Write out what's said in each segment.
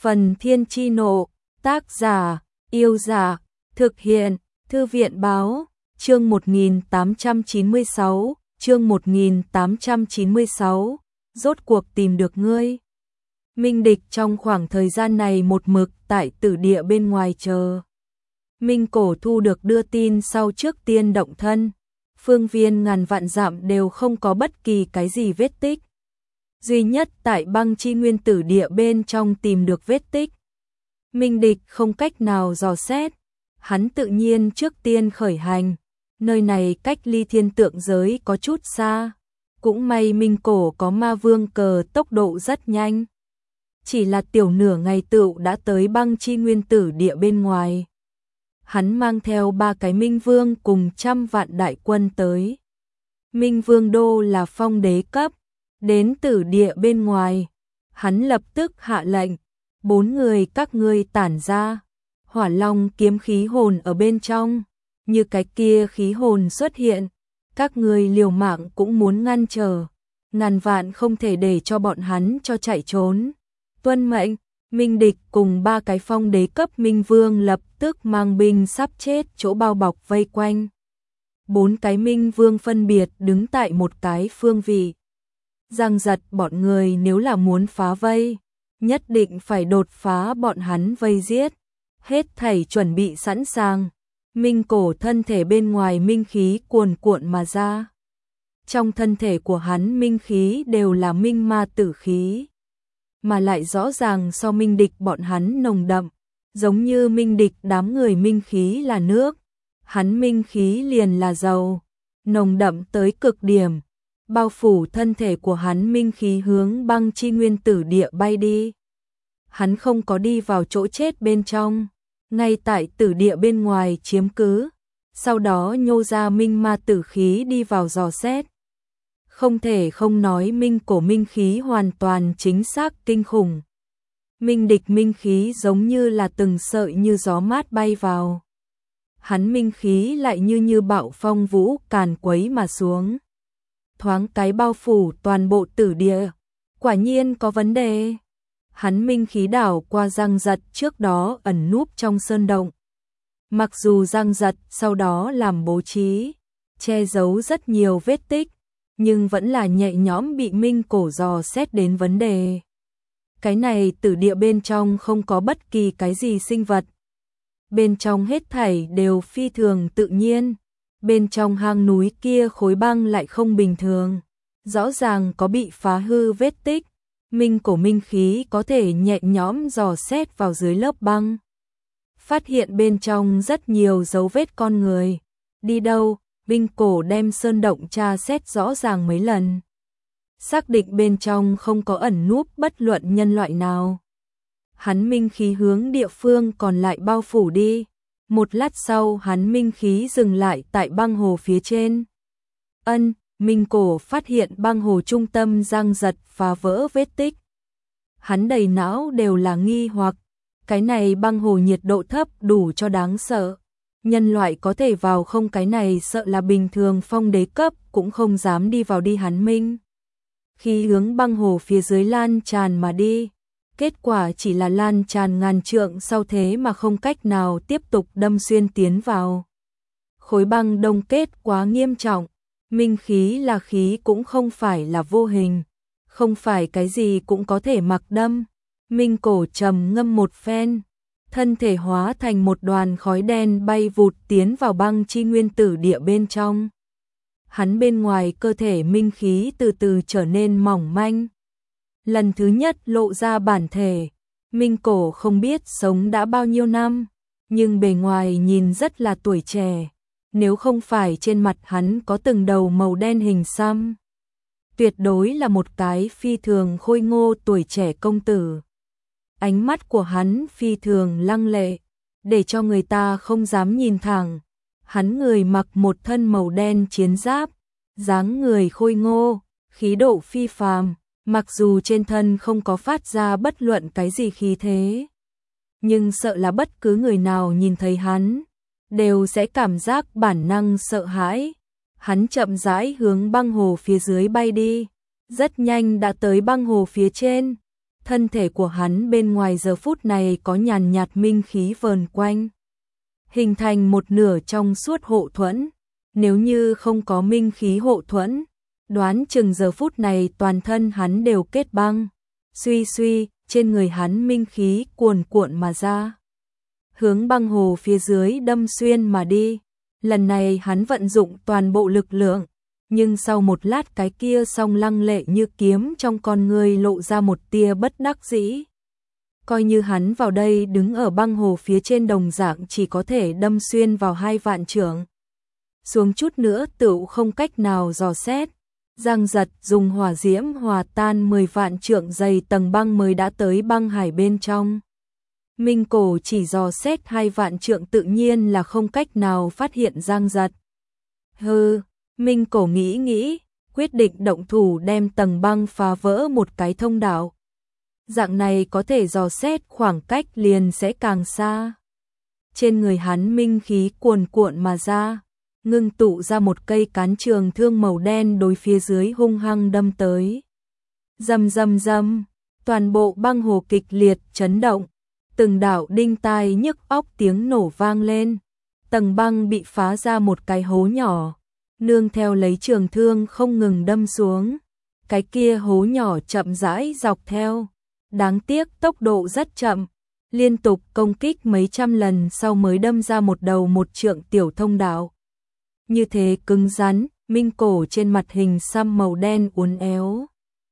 Phần Thiên Chi Nộ, tác giả, Yêu Giả, thực hiện, Thư viện Báo, chương 1896, rốt cuộc tìm được ngươi. Minh Địch trong khoảng thời gian này một mực tại tử địa bên ngoài chờ. Minh Cổ thu được đưa tin sau trước tiên động thân, phương viên ngàn vạn dặm đều không có bất kỳ cái gì vết tích. Duy nhất tại băng chi nguyên tử địa bên trong tìm được vết tích. Minh Địch không cách nào dò xét, hắn tự nhiên trước tiên khởi hành, nơi này cách ly thiên tượng giới có chút xa, cũng may Minh Cổ có ma vương cờ tốc độ rất nhanh. Chỉ là tiểu nửa ngày tựu đã tới băng chi nguyên tử địa bên ngoài. Hắn mang theo 3 cái Minh Vương cùng 100 vạn đại quân tới. Minh Vương đô là phong đế cấp, đến tử địa bên ngoài. Hắn lập tức hạ lệnh, 4 người các ngươi tản ra. Hỏa Long kiếm khí hồn ở bên trong, như cái kia khí hồn xuất hiện, các ngươi liều mạng cũng muốn ngăn trở, ngàn vạn không thể để cho bọn hắn cho chạy trốn. Tuân mệnh. Minh Địch cùng 3 cái phong đế cấp Minh Vương lập tức mang binh sắp chết chỗ bao bọc vây quanh. 4 cái Minh Vương phân biệt đứng tại một cái phương vị. Giang giật bọn người nếu là muốn phá vây, nhất định phải đột phá bọn hắn vây giết. Hết thảy chuẩn bị sẵn sàng. Minh Cổ thân thể bên ngoài minh khí cuồn cuộn mà ra. Trong thân thể của hắn minh khí đều là minh ma tử khí, mà lại rõ ràng so Minh Địch bọn hắn nồng đậm, giống như Minh Địch đám người minh khí là nước, hắn minh khí liền là dầu, nồng đậm tới cực điểm, bao phủ thân thể của hắn minh khí hướng băng chi nguyên tử địa bay đi. Hắn không có đi vào chỗ chết bên trong, ngay tại tử địa bên ngoài chiếm cứ, sau đó nhô ra minh ma tử khí đi vào dò xét. Không thể không nói Minh Cổ minh khí hoàn toàn chính xác kinh khủng. Minh Địch minh khí giống như là từng sợi như gió mát bay vào. Hắn minh khí lại như bạo phong vũ càn quấy mà xuống. Thoáng cái bao phủ toàn bộ tử địa. Quả nhiên có vấn đề. Hắn minh khí đảo qua Giang Giật trước đó ẩn núp trong sơn động. Mặc dù Giang Giật sau đó làm bố trí, che giấu rất nhiều vết tích, nhưng vẫn là nhẹ nhõm bị Minh Cổ dò xét đến vấn đề. Cái này tử địa bên trong không có bất kỳ cái gì sinh vật. Bên trong hết thảy đều phi thường tự nhiên. Bên trong hang núi kia khối băng lại không bình thường. Rõ ràng có bị phá hư vết tích. Minh Cổ minh khí có thể nhẹ nhõm dò xét vào dưới lớp băng. Phát hiện bên trong rất nhiều dấu vết con người. Đi đâu? Minh Cổ đem sơn động tra xét rõ ràng mấy lần. Xác định bên trong không có ẩn núp bất luận nhân loại nào. Hắn minh khí hướng địa phương còn lại bao phủ đi. Một lát sau hắn minh khí dừng lại tại băng hồ phía trên. Minh Cổ phát hiện băng hồ trung tâm Giang Giật phá vỡ vết tích. Hắn đầy não đều là nghi hoặc. Cái này băng hồ nhiệt độ thấp đủ cho đáng sợ. Nhân loại có thể vào không, cái này sợ là bình thường phong đế cấp cũng không dám đi vào đi. Hắn minh khi hướng băng hồ phía dưới lan tràn mà đi, kết quả chỉ là lan tràn ngàn trượng sau thế mà không cách nào tiếp tục đâm xuyên tiến vào. Khối băng đông kết quá nghiêm trọng, minh khí là khí cũng không phải là vô hình, không phải cái gì cũng có thể mặc đâm. Minh Cổ trầm ngâm một phen, thân thể hóa thành một đoàn khói đen bay vụt tiến vào băng chi nguyên tử địa bên trong. Hắn bên ngoài cơ thể minh khí từ từ trở nên mỏng manh. Lần thứ nhất lộ ra bản thể. Minh Cổ không biết sống đã bao nhiêu năm, nhưng bề ngoài nhìn rất là tuổi trẻ. Nếu không phải trên mặt hắn có từng đầu màu đen hình xăm, tuyệt đối là một cái phi thường khôi ngô tuổi trẻ công tử. Ánh mắt của hắn phi thường lăng lệ, để cho người ta không dám nhìn thẳng. Hắn người mặc một thân màu đen chiến giáp, dáng người khôi ngô, khí độ phi phàm, mặc dù trên thân không có phát ra bất luận cái gì khí thế, nhưng sợ là bất cứ người nào nhìn thấy hắn đều sẽ cảm giác bản năng sợ hãi. Hắn chậm rãi hướng băng hồ phía dưới bay đi, rất nhanh đã tới băng hồ phía trên. thân thể của hắn bên ngoài giờ phút này có nhàn nhạt minh khí vờn quanh, hình thành một nửa trong suốt hộ thuẫn. Nếu như không có minh khí hộ thuẫn, đoán chừng giờ phút này toàn thân hắn đều kết băng. Suy suy, trên người hắn minh khí cuồn cuộn mà ra, hướng băng hồ phía dưới đâm xuyên mà đi. Lần này hắn vận dụng toàn bộ lực lượng, nhưng sau một lát cái kia song lăng lệ như kiếm trong con người lộ ra một tia bất đắc dĩ. Coi như hắn vào đây đứng ở băng hồ phía trên đồng dạng chỉ có thể đâm xuyên vào 2 vạn trượng. Xuống chút nữa tựu không cách nào dò xét. Giang Giật dùng hỏa diễm hòa tan 10 vạn trượng dày tầng băng mới đã tới băng hải bên trong. Minh Cổ chỉ dò xét 2 vạn trượng tự nhiên là không cách nào phát hiện Giang Giật. Hừ, Minh Cổ nghĩ nghĩ, quyết định động thủ đem tầng băng phá vỡ một cái thông đạo. Dạng này có thể dò xét khoảng cách liền sẽ càng xa. Trên người hắn minh khí cuồn cuộn mà ra, ngưng tụ ra một cây cán trường thương màu đen đối phía dưới hung hăng đâm tới. Rầm rầm rầm, toàn bộ băng hồ kịch liệt chấn động, từng đạo đinh tai nhức óc tiếng nổ vang lên. Tầng băng bị phá ra một cái hố nhỏ, nương theo lấy trường thương không ngừng đâm xuống. Cái kia hố nhỏ chậm rãi dọc theo, đáng tiếc tốc độ rất chậm, liên tục công kích mấy trăm lần sau mới đâm ra một đầu 1 trượng tiểu thông đạo. Như thế cứng rắn, Minh Cổ trên mặt hình xăm màu đen uốn éo,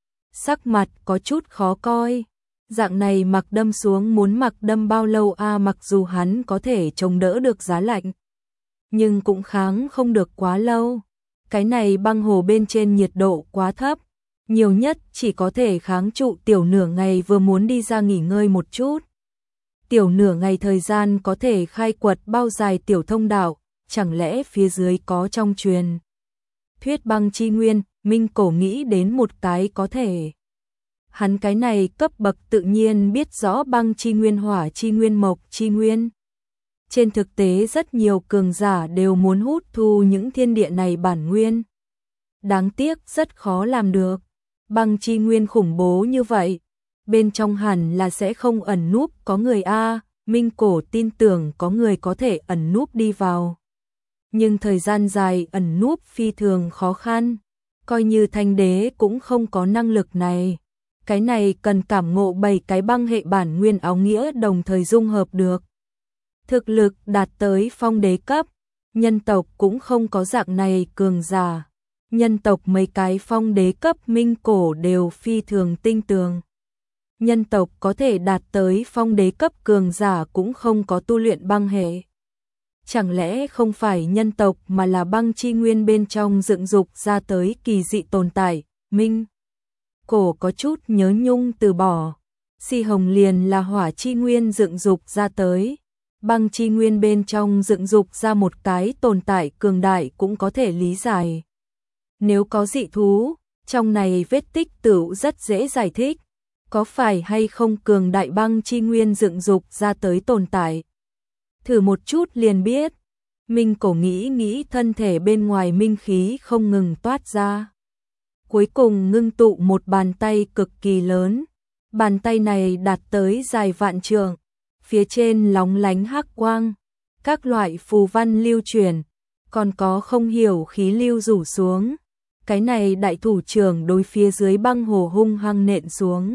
sắc mặt có chút khó coi. Dạng này mặc đâm xuống muốn mặc đâm bao lâu a? Mặc dù hắn có thể chống đỡ được giá lạnh, nhưng cũng kháng không được quá lâu. Cái này băng hồ bên trên nhiệt độ quá thấp, nhiều nhất chỉ có thể kháng trụ tiểu nửa ngày, vừa muốn đi ra nghỉ ngơi một chút. Tiểu nửa ngày thời gian có thể khai quật bao dài tiểu thông đạo, chẳng lẽ phía dưới có trong truyền thuyết băng chi nguyên? Minh Cổ nghĩ đến một cái có thể. Hắn cái này cấp bậc tự nhiên biết rõ băng chi nguyên, hỏa chi nguyên, mộc chi nguyên. Trên thực tế rất nhiều cường giả đều muốn hút thu những thiên địa này bản nguyên. Đáng tiếc rất khó làm được. Băng chi nguyên khủng bố như vậy, bên trong hẳn là sẽ không ẩn núp có người a. Minh Cổ tin tưởng có người có thể ẩn núp đi vào. Nhưng thời gian dài ẩn núp phi thường khó khăn, coi như Thanh Đế cũng không có năng lực này. Cái này cần cảm ngộ 7 cái băng hệ bản nguyên áo nghĩa đồng thời dung hợp được. Thực lực đạt tới phong đế cấp, nhân tộc cũng không có dạng này cường giả. Nhân tộc mấy cái phong đế cấp Minh Cổ đều phi thường tinh tường. Nhân tộc có thể đạt tới phong đế cấp cường giả cũng không có tu luyện băng hệ. Chẳng lẽ không phải nhân tộc mà là băng chi nguyên bên trong dựng dục ra tới kỳ dị tồn tại? Minh Cổ có chút nhớ nhung từ bỏ. Si Hồng liền là hỏa chi nguyên dựng dục ra tới. Băng chi nguyên bên trong dựng dục ra một cái tồn tại cường đại cũng có thể lý giải. Nếu có dị thú, trong này vết tích tửu rất dễ giải thích. Có phải hay không cường đại băng chi nguyên dựng dục ra tới tồn tại? Thử một chút liền biết. Minh Cổ nghĩ nghĩ, thân thể bên ngoài minh khí không ngừng toát ra. Cuối cùng ngưng tụ một bàn tay cực kỳ lớn. Bàn tay này đạt tới dài vạn trượng, phía trên lóng lánh hắc quang, các loại phù văn lưu truyền, còn có không hiểu khí lưu rủ xuống. Cái này đại thủ trưởng đối phía dưới băng hồ hung hăng nện xuống.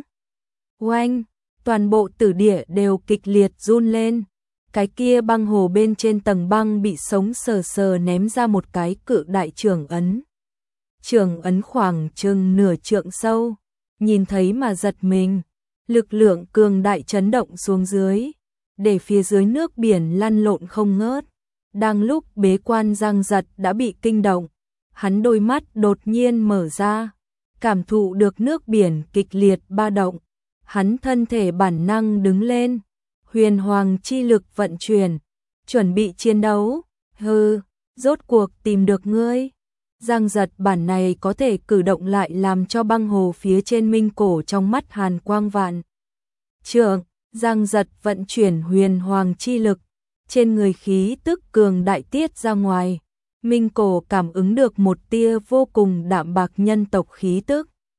Oanh, toàn bộ tử địa đều kịch liệt run lên. Cái kia băng hồ bên trên tầng băng bị sống sờ sờ ném ra một cái cự đại trường ấn. Trường ấn khoảng chừng nửa trượng sâu, nhìn thấy mà giật mình. Lực lượng cường đại chấn động xuống dưới, để phía dưới nước biển lăn lộn không ngớt. Đang lúc bế quan Giang Giật đã bị kinh động, hắn đôi mắt đột nhiên mở ra, cảm thụ được nước biển kịch liệt ba động. Hắn thân thể bản năng đứng lên, huyền hoàng chi lực vận chuyển, chuẩn bị chiến đấu. Hừ, rốt cuộc tìm được ngươi. Giang Giật bản này có thể cử động lại làm cho băng hồ phía trên Minh Cổ trong mắt hàn quang vạn trượng. Giang Giật vận chuyển huyền hoàng chi lực, trên người khí tức cường đại tiết ra ngoài. Minh Cổ cảm ứng được một tia vô cùng đạm bạc nhân tộc khí tức.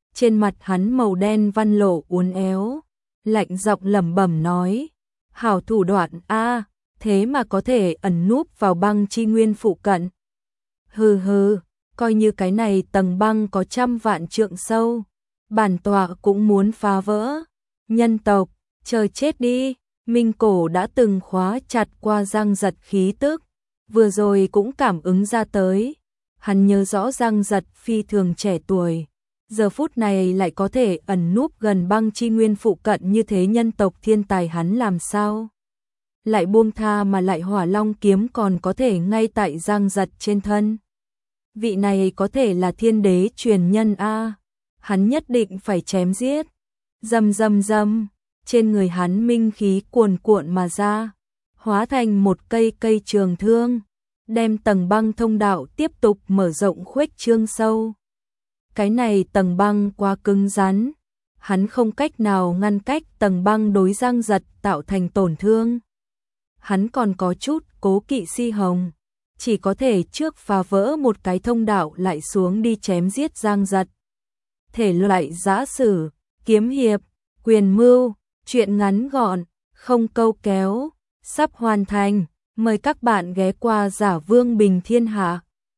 trên mặt hắn màu đen văn lộ uốn éo, lạnh giọng lẩm bẩm nói, hảo thủ đoạn a, thế mà có thể ẩn núp vào băng chi nguyên phụ cận. Hừ hừ, coi như cái này tầng băng có 100 vạn trượng sâu, bản tọa cũng muốn phá vỡ. Nhân tộc, trời chết đi, Minh Cổ đã từng khóa chặt qua Giang Giật khí tức, vừa rồi cũng cảm ứng ra tới. Hắn nhớ rõ Giang Giật phi thường trẻ tuổi, giờ phút này lại có thể ẩn núp gần băng chi nguyên phụ cận như thế, nhân tộc thiên tài hắn làm sao lại buông tha mà lại hỏa long kiếm còn có thể ngay tại Giang Giật trên thân. Vị này có thể là thiên đế truyền nhân a, hắn nhất định phải chém giết. Rầm rầm rầm, trên người hắn minh khí cuồn cuộn mà ra, hóa thành một cây trường thương, đem tầng băng thông đạo tiếp tục mở rộng khuếch trương sâu. Cái này tầng băng quá cứng rắn, hắn không cách nào ngăn cách tầng băng đối Giang Giật tạo thành tổn thương. Hắn còn có chút cố kỵ Si Hồng, chỉ có thể trước phá vỡ một cái thông đạo lại xuống đi chém giết Giang Giật. Thể loại giã sử, kiếm hiệp, quyền mưu, truyện ngắn gọn, không câu kéo, sắp hoàn thành. Mời các bạn ghé qua Giả Vương Bình Thiên Hạ.